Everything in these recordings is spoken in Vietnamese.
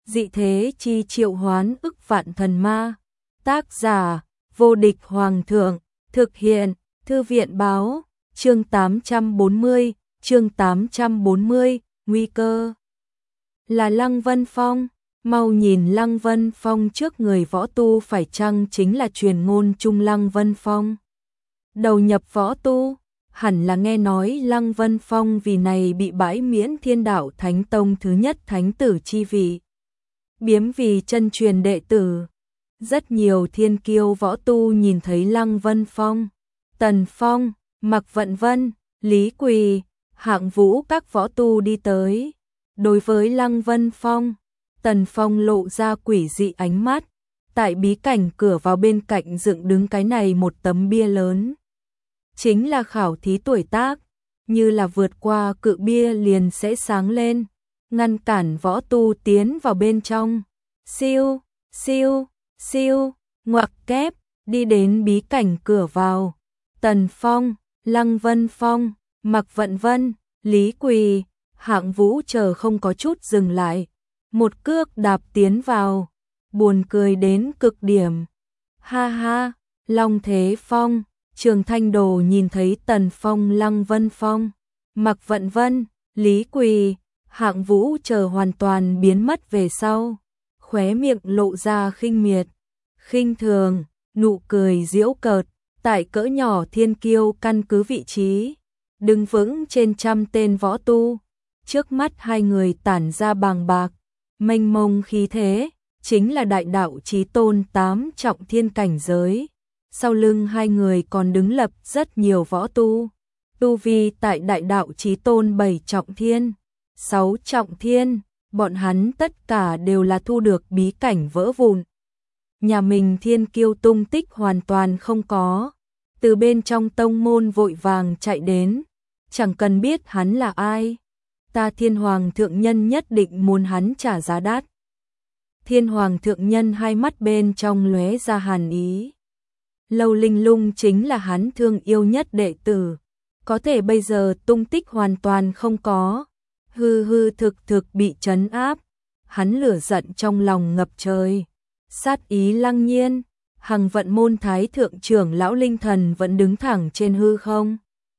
dị thế chi triệu hoán ức vạn thần ma. Tác giả, vô địch hoàng thượng, thực hiện, thư viện báo, chương 840, nguy cơ. Là Lăng Vân Phong, mau nhìn Lăng Vân Phong trước người võ tu phải chăng chính là truyền ngôn chung Lăng Vân Phong. Đầu nhập võ tu, hẳn là nghe nói Lăng Vân Phong vì này bị bãi miễn Thiên Đạo Thánh Tông thứ nhất thánh tử chi vị. Biếm vì chân truyền đệ tử. Rất nhiều thiên kiêu võ tu nhìn thấy Lăng Vân Phong, Tần Phong, Mạc Vận Vân, Lý Quỳ, Hạng Vũ các võ tu đi tới. Đối với Lăng Vân Phong, Tần Phong lộ ra quỷ dị ánh mắt. Tại bí cảnh cửa vào bên cạnh dựng đứng cái này một tấm bia lớn. Chính là khảo thí tuổi tác, như là vượt qua cự bia liền sẽ sáng lên, ngăn cản võ tu tiến vào bên trong. Siêu, siêu, siêu, ngoặc kép, đi đến bí cảnh cửa vào. Tần Phong, Lăng Vân Phong, Mạc Vận Vân, Lý Quỳ, Hạng Vũ chờ không có chút dừng lại. Một cước đạp tiến vào, buồn cười đến cực điểm. Ha ha, Long Thế Phong, Trường Thanh Đồ nhìn thấy Tần Phong, Lăng Vân Phong, Mạc Vận Vân, Lý Quỳ, Hạng Vũ chờ hoàn toàn biến mất về sau. Khóe miệng lộ ra khinh miệt, khinh thường, nụ cười giễu cợt. Tại cỡ nhỏ thiên kiêu căn cứ vị trí, đứng vững trên trăm tên võ tu. Trước mắt hai người tản ra bàng bạc, mênh mông khí thế, chính là đại đạo chí tôn 8 trọng thiên cảnh giới. Sau lưng hai người còn đứng lập rất nhiều võ tu. Tu vi tại đại đạo chí tôn 7 trọng thiên, 6 trọng thiên, bọn hắn tất cả đều là thu được bí cảnh vỡ vụn. Nhà mình thiên kiêu tung tích hoàn toàn không có. Từ bên trong tông môn vội vàng chạy đến, chẳng cần biết hắn là ai. Ta Thiên Hoàng thượng nhân nhất định muốn hắn trả giá đắt. Thiên Hoàng thượng nhân hai mắt bên trong lóe ra hàn ý. Lâu Linh Lung chính là hắn thương yêu nhất đệ tử, có thể bây giờ tung tích hoàn toàn không có, hư hư thực thực bị trấn áp. Hắn lửa giận trong lòng ngập trời, sát ý lăng nhiên. Hằng Vận môn thái thượng trưởng lão Linh Thần vẫn đứng thẳng trên hư không.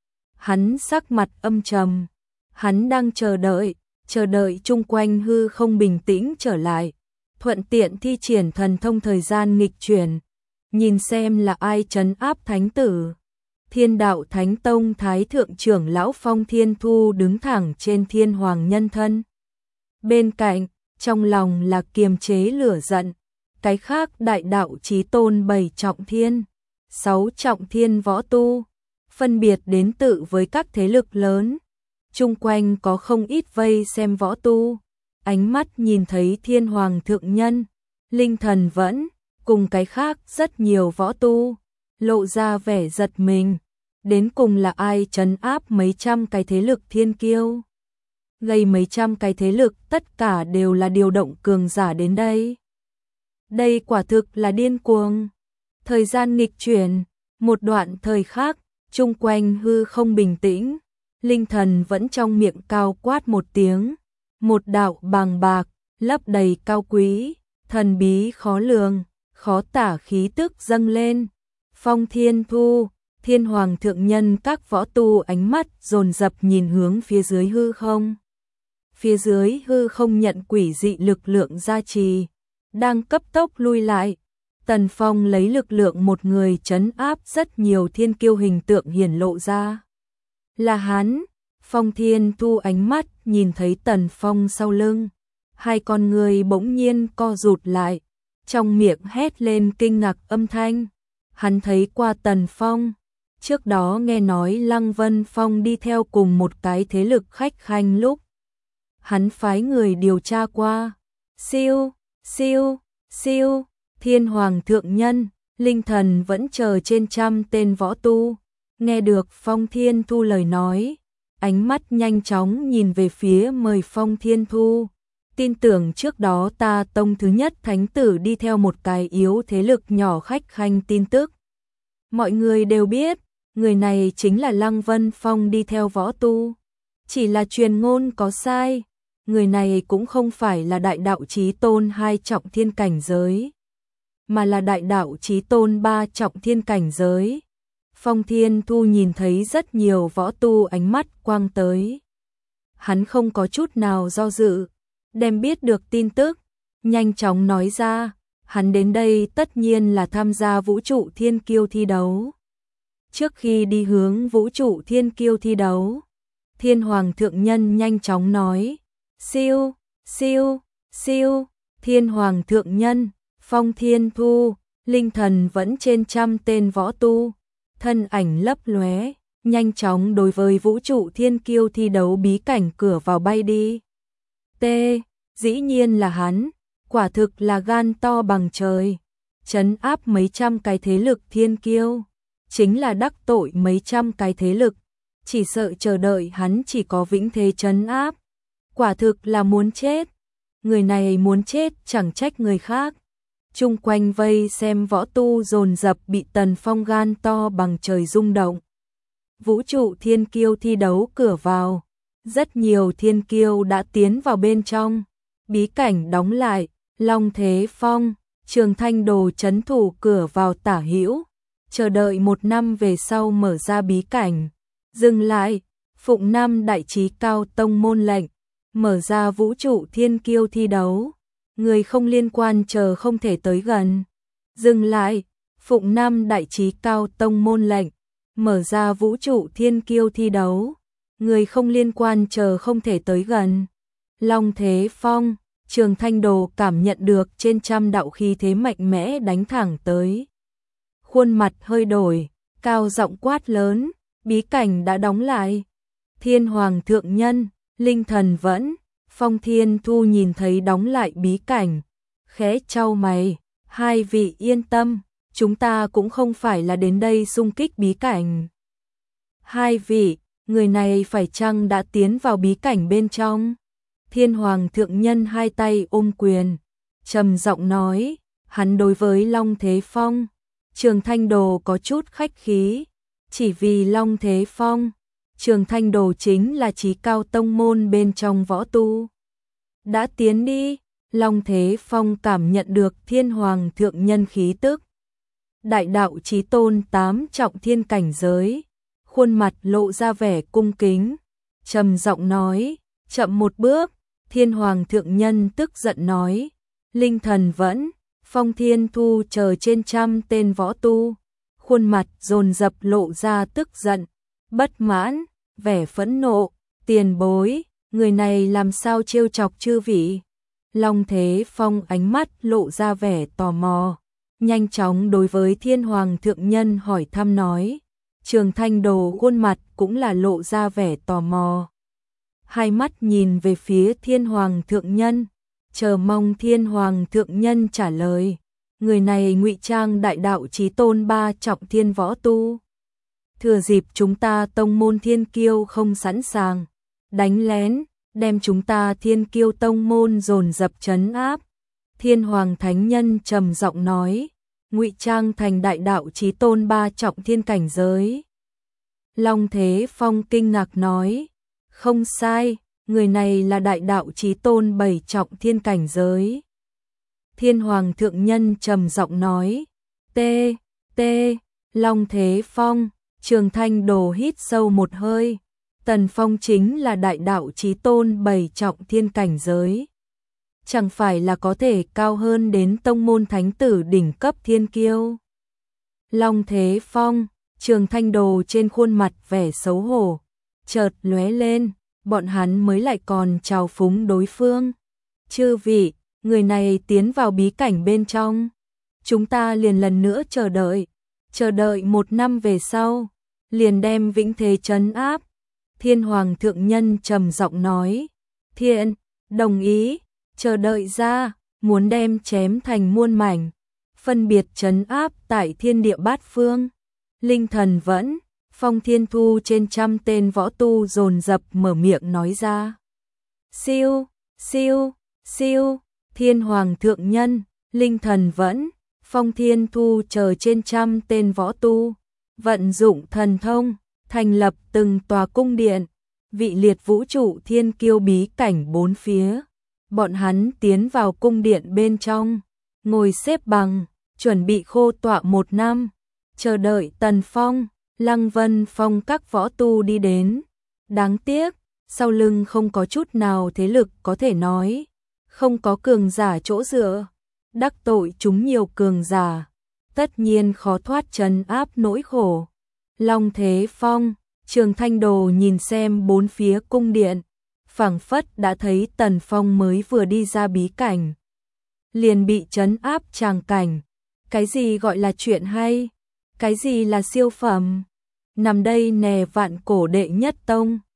Hắn sắc mặt âm trầm, hắn đang chờ đợi chung quanh hư không bình tĩnh trở lại, thuận tiện thi triển thần thông thời gian nghịch chuyển, nhìn xem là ai trấn áp thánh tử. Thiên Đạo Thánh Tông thái thượng trưởng lão Phong Thiên Thu đứng thẳng trên Thiên Hoàng nhân thân. Bên cạnh, trong lòng là kiềm chế lửa giận. Cái khác đại đạo chí tôn 7 trọng thiên, 6 trọng thiên võ tu, phân biệt đến tự với các thế lực lớn. Chung quanh có không ít vây xem võ tu, ánh mắt nhìn thấy Thiên Hoàng thượng nhân, Linh Thần vẫn, cùng cái khác rất nhiều võ tu, lộ ra vẻ giật mình. Đến cùng là ai trấn áp mấy trăm cái thế lực thiên kiêu? Gây mấy trăm cái thế lực tất cả đều là điều động cường giả đến đây. Đây quả thực là điên cuồng. Thời gian nghịch chuyển, một đoạn thời khắc, chung quanh hư không bình tĩnh. Linh Thần vẫn trong miệng cao quát một tiếng. Một đạo bàng bạc, lấp đầy cao quý, thần bí khó lường, khó tả khí tức dâng lên. Phong Thiên Thu, Thiên Hoàng thượng nhân các võ tu ánh mắt dồn dập nhìn hướng phía dưới hư không. Phía dưới hư không nhận quỷ dị lực lượng gia trì, đang cấp tốc lui lại. Tần Phong lấy lực lượng một người trấn áp rất nhiều thiên kiêu hình tượng hiển lộ ra. Là hắn. Phong Thiên Thu ánh mắt nhìn thấy Tần Phong sau lưng, hai con người bỗng nhiên co rụt lại, trong miệng hét lên kinh ngạc âm thanh. Hắn thấy qua Tần Phong, trước đó nghe nói Lăng Vân Phong đi theo cùng một cái thế lực khách khanh lúc. Hắn phái người điều tra qua. Siêu, siêu, siêu, Thiên Hoàng thượng nhân, Linh Thần vẫn chờ trên trăm tên võ tu. Nghe được Phong Thiên Thu lời nói, ánh mắt nhanh chóng nhìn về phía mời Phong Thiên Thu. Tin tưởng trước đó ta tông thứ nhất thánh tử đi theo một cái yếu thế lực nhỏ khách khanh tin tức. Mọi người đều biết, người này chính là Lăng Vân Phong đi theo võ tu. Chỉ là truyền ngôn có sai, người này cũng không phải là đại đạo chí tôn 2 trọng thiên cảnh giới, mà là đại đạo chí tôn 3 trọng thiên cảnh giới. Phong Thiên Thu nhìn thấy rất nhiều võ tu ánh mắt quang tới. Hắn không có chút nào do dự, đem biết được tin tức, nhanh chóng nói ra, hắn đến đây tất nhiên là tham gia vũ trụ thiên kiêu thi đấu. Trước khi đi hướng vũ trụ thiên kiêu thi đấu, Thiên Hoàng Thượng Nhân nhanh chóng nói, siêu, siêu, siêu, Thiên Hoàng Thượng Nhân, Phong Thiên Thu, linh thần vẫn trên trăm tên võ tu, thân ảnh lấp lóe, nhanh chóng đối với vũ trụ thiên kiêu thi đấu bí cảnh cửa vào bay đi. Dĩ nhiên là hắn, quả thực là gan to bằng trời, trấn áp mấy trăm cái thế lực thiên kiêu, chính là đắc tội mấy trăm cái thế lực, chỉ sợ chờ đợi hắn chỉ có vĩnh thế trấn áp, quả thực là muốn chết. Người này muốn chết chẳng trách người khác. Chung quanh vây xem võ tu dồn dập bị Tần Phong gan to bằng trời rung động. Vũ trụ thiên kiêu thi đấu cửa vào, rất nhiều thiên kiêu đã tiến vào bên trong, bí cảnh đóng lại, Long Thế Phong, Trường Thanh Đồ trấn thủ cửa vào tả hữu, chờ đợi 1 năm về sau mở ra bí cảnh. Dừng lại, phụng Nam đại chí cao tông môn lệnh, mở ra vũ trụ thiên kiêu thi đấu, người không liên quan chờ không thể tới gần. Dừng lại, phụng Nam đại chí cao tông môn lệnh, mở ra vũ trụ thiên kiêu thi đấu, người không liên quan chờ không thể tới gần. Long Thế Phong, Trường Thanh Đồ cảm nhận được trên trăm đạo khí thế mạnh mẽ đánh thẳng tới. Khuôn mặt hơi đổi, cao giọng quát lớn, bí cảnh đã đóng lại. Thiên Hoàng Thượng Nhân, linh thần vẫn, Phong Thiên Thu nhìn thấy đóng lại bí cảnh, khẽ chau mày, 2 vị yên tâm, chúng ta cũng không phải là đến đây xung kích bí cảnh. 2 vị, người này phải chăng đã tiến vào bí cảnh bên trong? Thiên Hoàng Thượng Nhân 2 tay ôm quyền, trầm giọng nói, hắn đối với Long Thế Phong, Trường Thanh Đồ có chút khách khí, chỉ vì Long Thế Phong, Trường Thanh Đồ chính là chí cao tông môn bên trong võ tu. Đã tiến đi, Long Thế Phong cảm nhận được Thiên Hoàng Thượng Nhân khí tức. Đại đạo chí tôn 8 trọng thiên cảnh giới, khuôn mặt lộ ra vẻ cung kính, trầm giọng nói, chậm một bước. Thiên Hoàng Thượng Nhân tức giận nói, linh thần vẫn, Phong Thiên Thu chờ trên trăm tên võ tu, khuôn mặt dồn dập lộ ra tức giận, bất mãn, vẻ phẫn nộ, tiền bối, người này làm sao trêu chọc chư vị. Long Thế Phong ánh mắt lộ ra vẻ tò mò, nhanh chóng đối với Thiên Hoàng Thượng Nhân hỏi thăm nói, Trường Thanh Đồ khuôn mặt cũng là lộ ra vẻ tò mò. 2 mắt nhìn về phía Thiên Hoàng Thượng Nhân, chờ mong Thiên Hoàng Thượng Nhân trả lời. Người này ngụy trang đại đạo chí tôn 3 trọng thiên võ tu. Thừa dịp chúng ta tông môn thiên kiêu không sẵn sàng, đánh lén, đem chúng ta thiên kiêu tông môn dồn dập trấn áp. Thiên Hoàng Thánh Nhân trầm giọng nói, ngụy trang thành đại đạo chí tôn 3 trọng thiên cảnh giới. Long Thế Phong kinh ngạc nói, không sai, người này là đại đạo chí tôn 7 trọng thiên cảnh giới. Thiên Hoàng Thượng Nhân trầm giọng nói, Long Thế Phong, Trường Thanh Đồ hít sâu một hơi, Tần Phong chính là đại đạo chí tôn 7 trọng thiên cảnh giới. Chẳng phải là có thể cao hơn đến tông môn thánh tử đỉnh cấp thiên kiêu. Long Thế Phong, Trường Thanh Đồ trên khuôn mặt vẻ xấu hổ, chợt lóe lên, bọn hắn mới lại còn trào phúng đối phương. Chư vị, người này tiến vào bí cảnh bên trong, chúng ta liền lần nữa chờ đợi 1 năm về sau, liền đem vĩnh thế trấn áp. Thiên Hoàng Thượng Nhân trầm giọng nói, thiện, đồng ý, chờ đợi ra, muốn đem chém thành muôn mảnh, phân biệt trấn áp tại thiên địa bát phương. Linh thần vẫn, Phong Thiên Thu trên trăm tên võ tu dồn dập mở miệng nói ra. Siêu, siêu, siêu, Thiên Hoàng Thượng Nhân, linh thần vẫn, Phong Thiên Thu chờ trên trăm tên võ tu, vận dụng thần thông, thành lập từng tòa cung điện, vị liệt vũ trụ thiên kiêu bí cảnh bốn phía. Bọn hắn tiến vào cung điện bên trong, ngồi xếp bằng, chuẩn bị khô tọa 1 năm, chờ đợi Tần Phong, Lăng Vân Phong các võ tu đi đến. Đáng tiếc, sau lưng không có chút nào thế lực có thể nói, không có cường giả chỗ dựa, đắc tội chúng nhiều cường giả, tất nhiên khó thoát trấn áp nỗi khổ. Long Thế Phong, Trường Thanh Đồ nhìn xem bốn phía cung điện, phảng phất đã thấy Tần Phong mới vừa đi ra bí cảnh, liền bị trấn áp tràng cảnh. Cái gì gọi là chuyện hay? Cái gì là siêu phẩm? Nằm đây nè vạn cổ đệ nhất tông.